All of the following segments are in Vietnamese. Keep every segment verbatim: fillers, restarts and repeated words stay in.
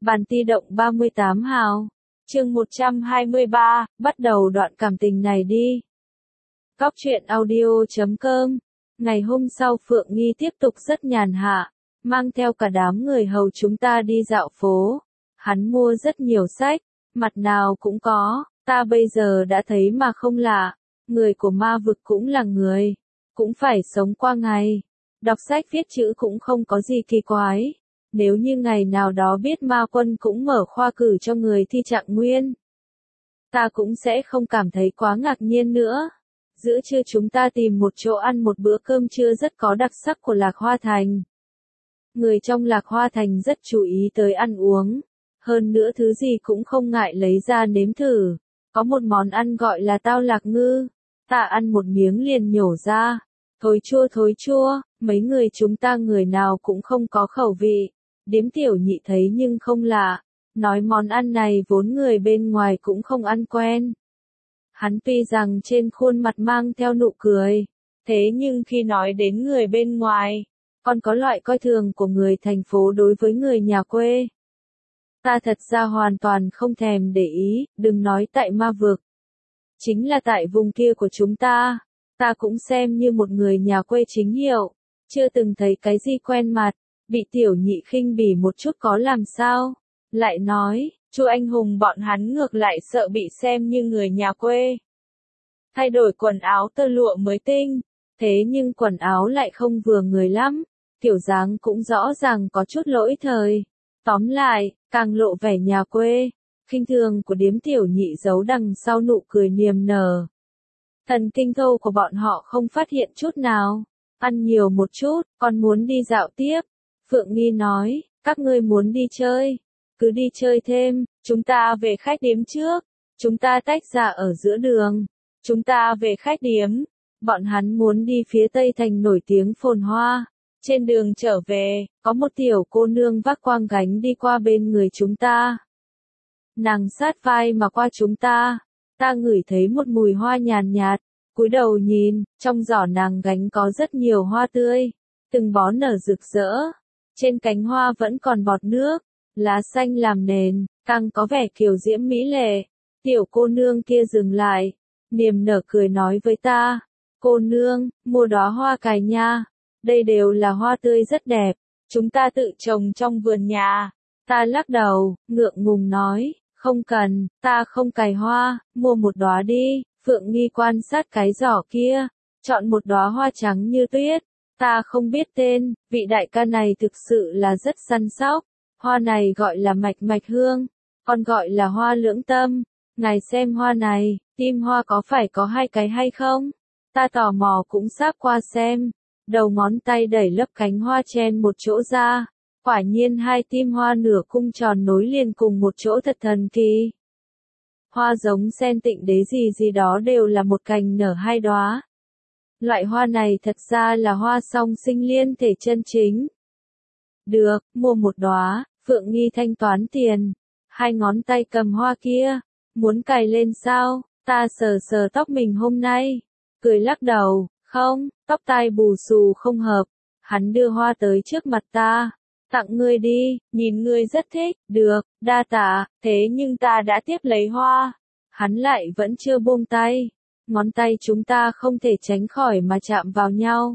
Bản ti động ba mươi tám hào. Chương một trăm hai mươi ba, bắt đầu đoạn cảm tình này đi. Cóc truyện audio chấm com. Ngày hôm sau Phượng Nghi tiếp tục rất nhàn hạ, mang theo cả đám người hầu chúng ta đi dạo phố. Hắn mua rất nhiều sách, mặt nào cũng có, ta bây giờ đã thấy mà không lạ, người của ma vực cũng là người, cũng phải sống qua ngày. Đọc sách viết chữ cũng không có gì kỳ quái. Nếu như ngày nào đó biết ma quân cũng mở khoa cử cho người thi trạng nguyên, ta cũng sẽ không cảm thấy quá ngạc nhiên nữa. Giữa trưa chúng ta tìm một chỗ ăn một bữa cơm trưa rất có đặc sắc của Lạc Hoa Thành. Người trong Lạc Hoa Thành rất chú ý tới ăn uống, hơn nữa thứ gì cũng không ngại lấy ra nếm thử. Có một món ăn gọi là tao lạc ngư, ta ăn một miếng liền nhổ ra, thối chua thối chua, mấy người chúng ta người nào cũng không có khẩu vị. Điếm tiểu nhị thấy nhưng không lạ, nói món ăn này vốn người bên ngoài cũng không ăn quen. Hắn tuy rằng trên khuôn mặt mang theo nụ cười, thế nhưng khi nói đến người bên ngoài, còn có loại coi thường của người thành phố đối với người nhà quê. Ta thật ra hoàn toàn không thèm để ý, đừng nói tại ma vực. Chính là tại vùng kia của chúng ta, ta cũng xem như một người nhà quê chính hiệu, chưa từng thấy cái gì quen mặt. Bị tiểu nhị khinh bỉ một chút có làm sao, lại nói, Chu anh hùng bọn hắn ngược lại sợ bị xem như người nhà quê. Thay đổi quần áo tơ lụa mới tinh, thế nhưng quần áo lại không vừa người lắm, kiểu dáng cũng rõ ràng có chút lỗi thời. Tóm lại, càng lộ vẻ nhà quê, khinh thường của điếm tiểu nhị giấu đằng sau nụ cười niềm nở. Thần kinh thô của bọn họ không phát hiện chút nào, ăn nhiều một chút, còn muốn đi dạo tiếp. Phượng Nghi nói, các ngươi muốn đi chơi, cứ đi chơi thêm, chúng ta về khách điếm trước, chúng ta tách ra ở giữa đường, chúng ta về khách điếm. Bọn hắn muốn đi phía Tây Thành nổi tiếng phồn hoa. Trên đường trở về, có một tiểu cô nương vác quang gánh đi qua bên người chúng ta. Nàng sát vai mà qua chúng ta, ta ngửi thấy một mùi hoa nhàn nhạt, cúi đầu nhìn, trong giỏ nàng gánh có rất nhiều hoa tươi, từng bó nở rực rỡ. Trên cánh hoa vẫn còn bọt nước, lá xanh làm nền, càng có vẻ kiều diễm mỹ lệ. Tiểu cô nương kia dừng lại, niềm nở cười nói với ta, cô nương, mua đóa hoa cài nha, đây đều là hoa tươi rất đẹp, chúng ta tự trồng trong vườn nhà. Ta lắc đầu, ngượng ngùng nói, không cần, ta không cài hoa, mua một đóa đi. Phượng Nghi quan sát cái giỏ kia, chọn một đóa hoa trắng như tuyết. Ta không biết tên, vị đại ca này thực sự là rất săn sóc. Hoa này gọi là mạch mạch hương, còn gọi là hoa lưỡng tâm. Ngài xem hoa này, tim hoa có phải có hai cái hay không? Ta tò mò cũng sáp qua xem. Đầu ngón tay đẩy lấp cánh hoa chen một chỗ ra. Quả nhiên hai tim hoa nửa cung tròn nối liền cùng một chỗ thật thần kỳ. Hoa giống sen tịnh đế gì gì đó đều là một cành nở hai đóa. Loại hoa này thật ra là hoa song sinh liên thể chân chính. Được, mua một đóa. Phượng Nghi thanh toán tiền. Hai ngón tay cầm hoa kia. Muốn cài lên sao? Ta sờ sờ tóc mình hôm nay. Cười lắc đầu, không, tóc tai bù xù không hợp. Hắn đưa hoa tới trước mặt ta. Tặng ngươi đi, nhìn ngươi rất thích. Được, đa tạ, thế nhưng ta đã tiếp lấy hoa. Hắn lại vẫn chưa buông tay. Ngón tay chúng ta không thể tránh khỏi mà chạm vào nhau.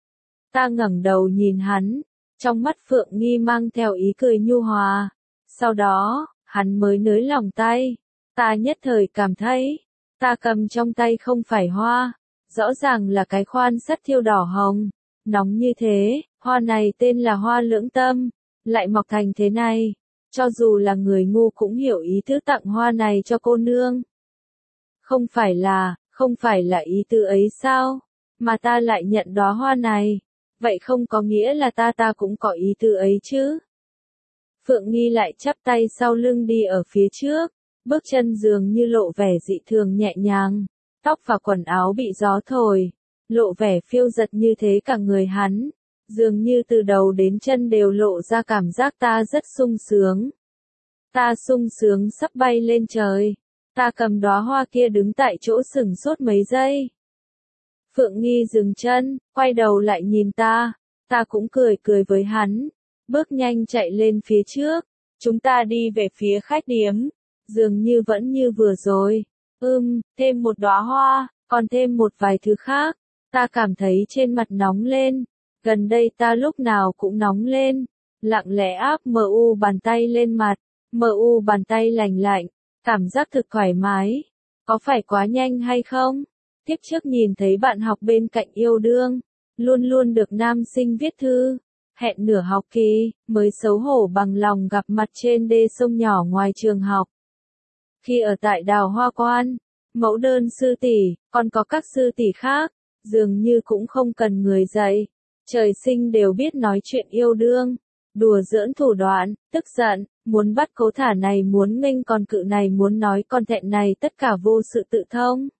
Ta ngẩng đầu nhìn hắn, trong mắt Phượng Nghi mang theo ý cười nhu hòa. Sau đó, hắn mới nới lỏng tay. Ta nhất thời cảm thấy, ta cầm trong tay không phải hoa, rõ ràng là cái khoan sắt thiêu đỏ hồng, nóng như thế. Hoa này tên là hoa lưỡng tâm, lại mọc thành thế này. Cho dù là người ngu cũng hiểu ý tứ tặng hoa này cho cô nương. Không phải là, không phải là ý tứ ấy sao? Mà ta lại nhận đóa hoa này. Vậy không có nghĩa là ta ta cũng có ý tứ ấy chứ? Phượng Nghi lại chắp tay sau lưng đi ở phía trước, bước chân dường như lộ vẻ dị thường nhẹ nhàng, tóc và quần áo bị gió thổi, lộ vẻ phiêu dật như thế cả người hắn, dường như từ đầu đến chân đều lộ ra cảm giác ta rất sung sướng. Ta sung sướng sắp bay lên trời. Ta cầm đóa hoa kia đứng tại chỗ sừng sốt mấy giây. Phượng Nghi dừng chân, quay đầu lại nhìn ta. Ta cũng cười cười với hắn, bước nhanh chạy lên phía trước. Chúng ta đi về phía khách điếm. Dường như vẫn như vừa rồi. Ừm, thêm một đóa hoa, còn thêm một vài thứ khác. Ta cảm thấy trên mặt nóng lên. Gần đây ta lúc nào cũng nóng lên. Lặng lẽ áp mờ u bàn tay lên mặt. Mờ u bàn tay lành lạnh. Cảm giác thực thoải mái. Có phải quá nhanh hay không? Tiếp trước nhìn thấy bạn học bên cạnh yêu đương. Luôn luôn được nam sinh viết thư. Hẹn nửa học kỳ, mới xấu hổ bằng lòng gặp mặt trên đê sông nhỏ ngoài trường học. Khi ở tại Đào Hoa Quan, mẫu đơn sư tỷ, còn có các sư tỷ khác, dường như cũng không cần người dạy. Trời sinh đều biết nói chuyện yêu đương, đùa giỡn thủ đoạn, tức giận, muốn bắt cố thả này muốn nghênh còn cự này muốn nói con thẹn này tất cả vô sự tự thông.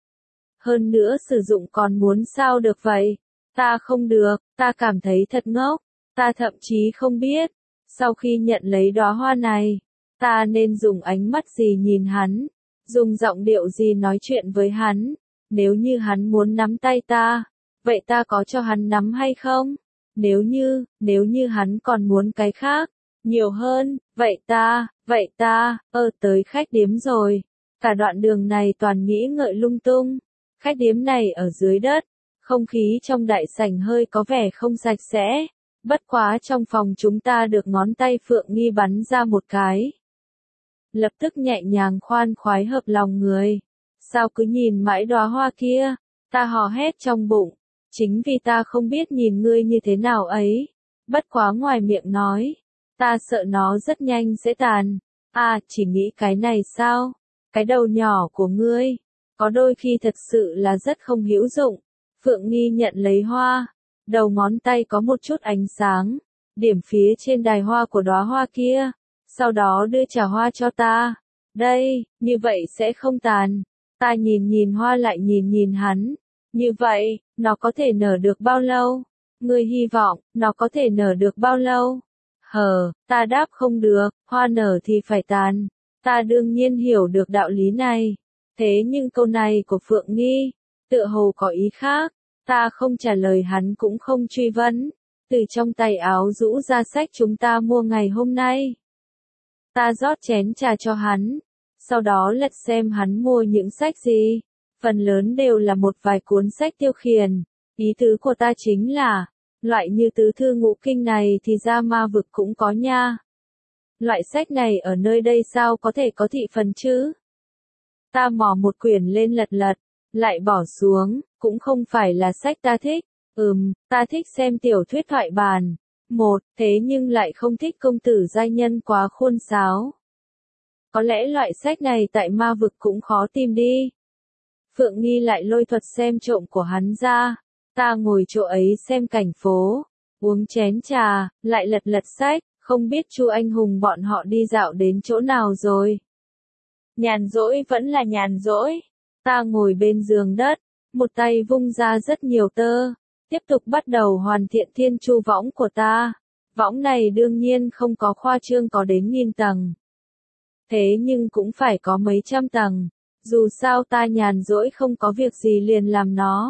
Hơn nữa sử dụng còn muốn sao được vậy? Ta không được, ta cảm thấy thật ngốc, ta thậm chí không biết, sau khi nhận lấy đóa hoa này, ta nên dùng ánh mắt gì nhìn hắn, dùng giọng điệu gì nói chuyện với hắn, nếu như hắn muốn nắm tay ta, vậy ta có cho hắn nắm hay không? Nếu như, nếu như hắn còn muốn cái khác, nhiều hơn, vậy ta, vậy ta, ơ tới khách điếm rồi, cả đoạn đường này toàn nghĩ ngợi lung tung, khách điếm này ở dưới đất, không khí trong đại sảnh hơi có vẻ không sạch sẽ, bất quá trong phòng chúng ta được ngón tay Phượng Nghi bắn ra một cái. Lập tức nhẹ nhàng khoan khoái hợp lòng người. Sao cứ nhìn mãi đóa hoa kia, ta hò hét trong bụng, chính vì ta không biết nhìn ngươi như thế nào ấy. Bất quá ngoài miệng nói, ta sợ nó rất nhanh sẽ tàn. À, chỉ nghĩ cái này sao? Cái đầu nhỏ của ngươi, có đôi khi thật sự là rất không hữu dụng. Phượng Nghi nhận lấy hoa, đầu ngón tay có một chút ánh sáng, điểm phía trên đài hoa của đóa hoa kia, sau đó đưa trà hoa cho ta. Đây, như vậy sẽ không tàn. Ta nhìn nhìn hoa lại nhìn nhìn hắn. Như vậy, nó có thể nở được bao lâu? Ngươi hy vọng, nó có thể nở được bao lâu? Hờ, ta đáp không được, hoa nở thì phải tàn. Ta đương nhiên hiểu được đạo lý này. Thế nhưng câu này của Phượng Nghi, tựa hồ có ý khác. Ta không trả lời hắn cũng không truy vấn. Từ trong tay áo rũ ra sách chúng ta mua ngày hôm nay. Ta rót chén trà cho hắn. Sau đó lật xem hắn mua những sách gì. Phần lớn đều là một vài cuốn sách tiêu khiển. Ý tứ của ta chính là, loại như tứ thư ngũ kinh này thì ra ma vực cũng có nha. Loại sách này ở nơi đây sao có thể có thị phần chứ? Ta mò một quyển lên lật lật, lại bỏ xuống, cũng không phải là sách ta thích. Ừm, ta thích xem tiểu thuyết thoại bàn. Một, thế nhưng lại không thích công tử giai nhân quá khôn sáo. Có lẽ loại sách này tại ma vực cũng khó tìm đi. Phượng Nghi lại lôi thuật xem trộm của hắn ra. Ta ngồi chỗ ấy xem cảnh phố, uống chén trà, lại lật lật sách, không biết Chu Anh Hùng bọn họ đi dạo đến chỗ nào rồi. Nhàn rỗi vẫn là nhàn rỗi. Ta ngồi bên giường đất, một tay vung ra rất nhiều tơ, tiếp tục bắt đầu hoàn thiện thiên chu võng của ta. Võng này đương nhiên không có khoa trương có đến nghìn tầng. Thế nhưng cũng phải có mấy trăm tầng, dù sao ta nhàn rỗi không có việc gì liền làm nó.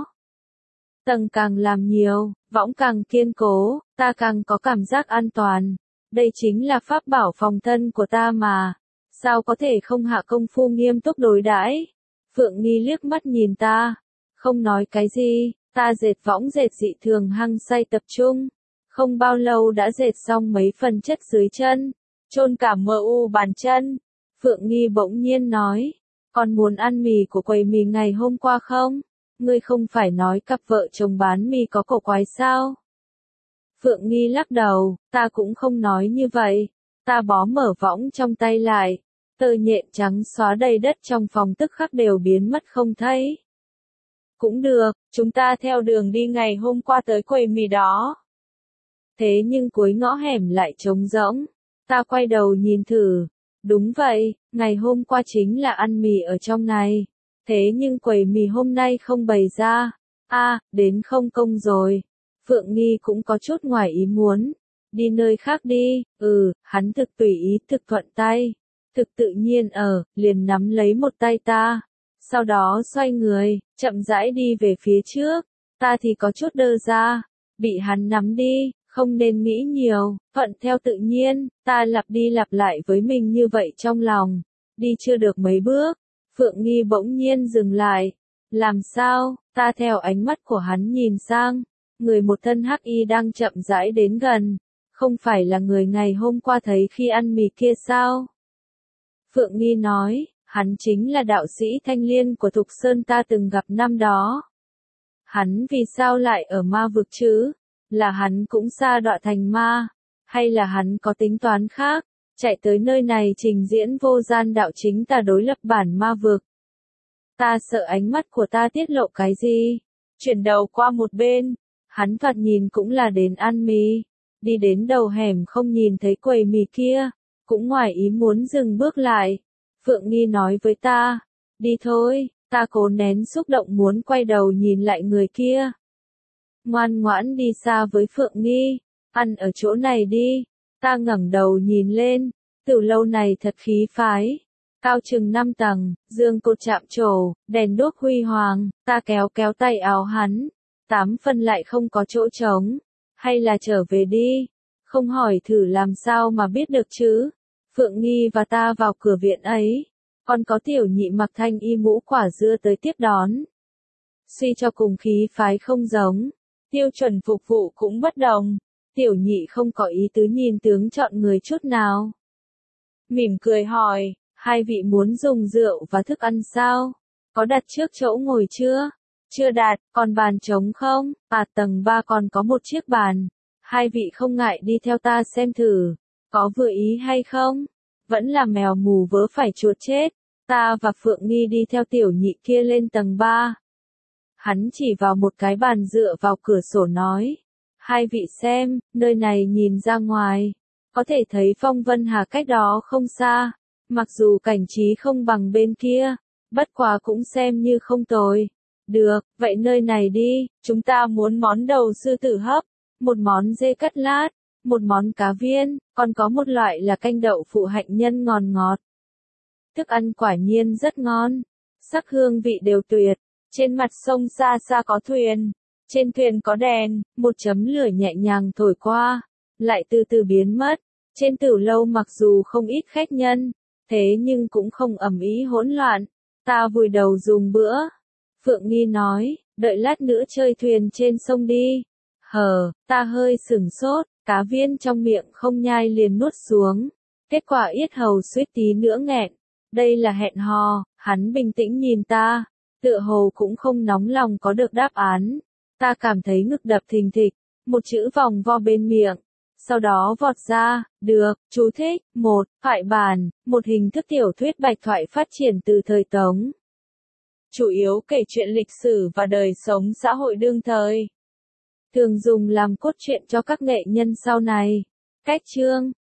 Tầng càng làm nhiều, võng càng kiên cố, ta càng có cảm giác an toàn. Đây chính là pháp bảo phòng thân của ta mà. Sao có thể không hạ công phu nghiêm túc đối đãi? Phượng Nghi liếc mắt nhìn ta, không nói cái gì, ta dệt võng dệt dị thường hăng say tập trung. Không bao lâu đã dệt xong mấy phần chất dưới chân, chôn cả mờ u bàn chân. Phượng Nghi bỗng nhiên nói, còn muốn ăn mì của quầy mì ngày hôm qua không? Ngươi không phải nói cặp vợ chồng bán mì có cổ quái sao? Phượng Nghi lắc đầu, ta cũng không nói như vậy. Ta bó mở võng trong tay lại, tơ nhện trắng xóa đầy đất trong phòng tức khắc đều biến mất không thấy. Cũng được, chúng ta theo đường đi ngày hôm qua tới quầy mì đó. Thế nhưng cuối ngõ hẻm lại trống rỗng. Ta quay đầu nhìn thử. Đúng vậy, ngày hôm qua chính là ăn mì ở trong này. Thế nhưng quầy mì hôm nay không bày ra. A, à, đến không công rồi. Phượng Nghi cũng có chút ngoài ý muốn. Đi nơi khác đi. Ừ, hắn thực tùy ý thực thuận tay. Thực tự nhiên ở, liền nắm lấy một tay ta. Sau đó xoay người, chậm rãi đi về phía trước. Ta thì có chút đơ ra. Bị hắn nắm đi, Không nên nghĩ nhiều, thuận theo tự nhiên, ta lặp đi lặp lại với mình như vậy trong lòng. Đi chưa được mấy bước, Phượng Nghi bỗng nhiên dừng lại. Làm sao? Ta theo ánh mắt của hắn nhìn sang. Người một thân hắc y đang chậm rãi đến gần. Không phải là người ngày hôm qua thấy khi ăn mì kia sao? Phượng Nghi nói, hắn chính là đạo sĩ Thanh Liên của Thục Sơn ta từng gặp năm đó. Hắn vì sao lại ở ma vực chứ? Là hắn cũng sa đọa thành ma? Hay là hắn có tính toán khác? Chạy tới nơi này trình diễn vô gian đạo chính ta đối lập bản ma vực. Ta sợ ánh mắt của ta tiết lộ cái gì? Chuyển đầu qua một bên. Hắn thoạt nhìn cũng là đến ăn mì. Đi đến đầu hẻm không nhìn thấy quầy mì kia. Cũng ngoài ý muốn dừng bước lại. Phượng Nghi nói với ta. Đi thôi. Ta cố nén xúc động muốn quay đầu nhìn lại người kia. Ngoan ngoãn đi xa với Phượng Nghi. Ăn ở chỗ này đi. Ta ngẩng đầu nhìn lên. Từ lâu này thật khí phái. Cao chừng năm tầng, dương cột chạm trổ, đèn đuốc huy hoàng. Ta kéo kéo tay áo hắn. Tám phân lại không có chỗ trống. Hay là trở về đi. Không hỏi thử làm sao mà biết được chứ. Phượng Nghi và ta vào cửa viện ấy. Còn có tiểu nhị mặc thanh y mũ quả dưa tới tiếp đón. Suy cho cùng khí phái không giống. Tiêu chuẩn phục vụ cũng bất đồng. Tiểu nhị không có ý tứ nhìn tướng chọn người chút nào. Mỉm cười hỏi, hai vị muốn dùng rượu và thức ăn sao? Có đặt trước chỗ ngồi chưa? Chưa đặt, còn bàn trống không? À tầng ba còn có một chiếc bàn. Hai vị không ngại đi theo ta xem thử. Có vừa ý hay không? Vẫn là mèo mù vớ phải chuột chết. Ta và Phượng Nghi đi theo tiểu nhị kia lên tầng ba. Hắn chỉ vào một cái bàn dựa vào cửa sổ nói. Hai vị xem, nơi này nhìn ra ngoài. Có thể thấy phong vân hà cách đó không xa. Mặc dù cảnh trí không bằng bên kia. Bất quá cũng xem như không tồi. Được, vậy nơi này đi. Chúng ta muốn món đầu sư tử hấp. Một món dê cắt lát. Một món cá viên. Còn có một loại là canh đậu phụ hạnh nhân ngọt ngọt. Thức ăn quả nhiên rất ngon. Sắc hương vị đều tuyệt. Trên mặt sông xa xa có thuyền. Trên thuyền có đèn, một chấm lửa nhẹ nhàng thổi qua. Lại từ từ biến mất. Trên tử lâu mặc dù không ít khách nhân. Thế nhưng cũng không ầm ĩ hỗn loạn. Ta vùi đầu dùng bữa. Phượng Nghi nói, đợi lát nữa chơi thuyền trên sông đi. Hờ, ta hơi sửng sốt. Cá viên trong miệng không nhai liền nuốt xuống. Kết quả yết hầu suýt tí nữa nghẹn. Đây là hẹn hò, hắn bình tĩnh nhìn ta. Tựa hồ cũng không nóng lòng có được đáp án. Ta cảm thấy ngực đập thình thịch. Một chữ vòng vo bên miệng. Sau đó vọt ra, được, chú thích, một, thoại bản, một hình thức tiểu thuyết bạch thoại phát triển từ thời Tống. Chủ yếu kể chuyện lịch sử và đời sống xã hội đương thời. Thường dùng làm cốt truyện cho các nghệ nhân sau này. Cách chương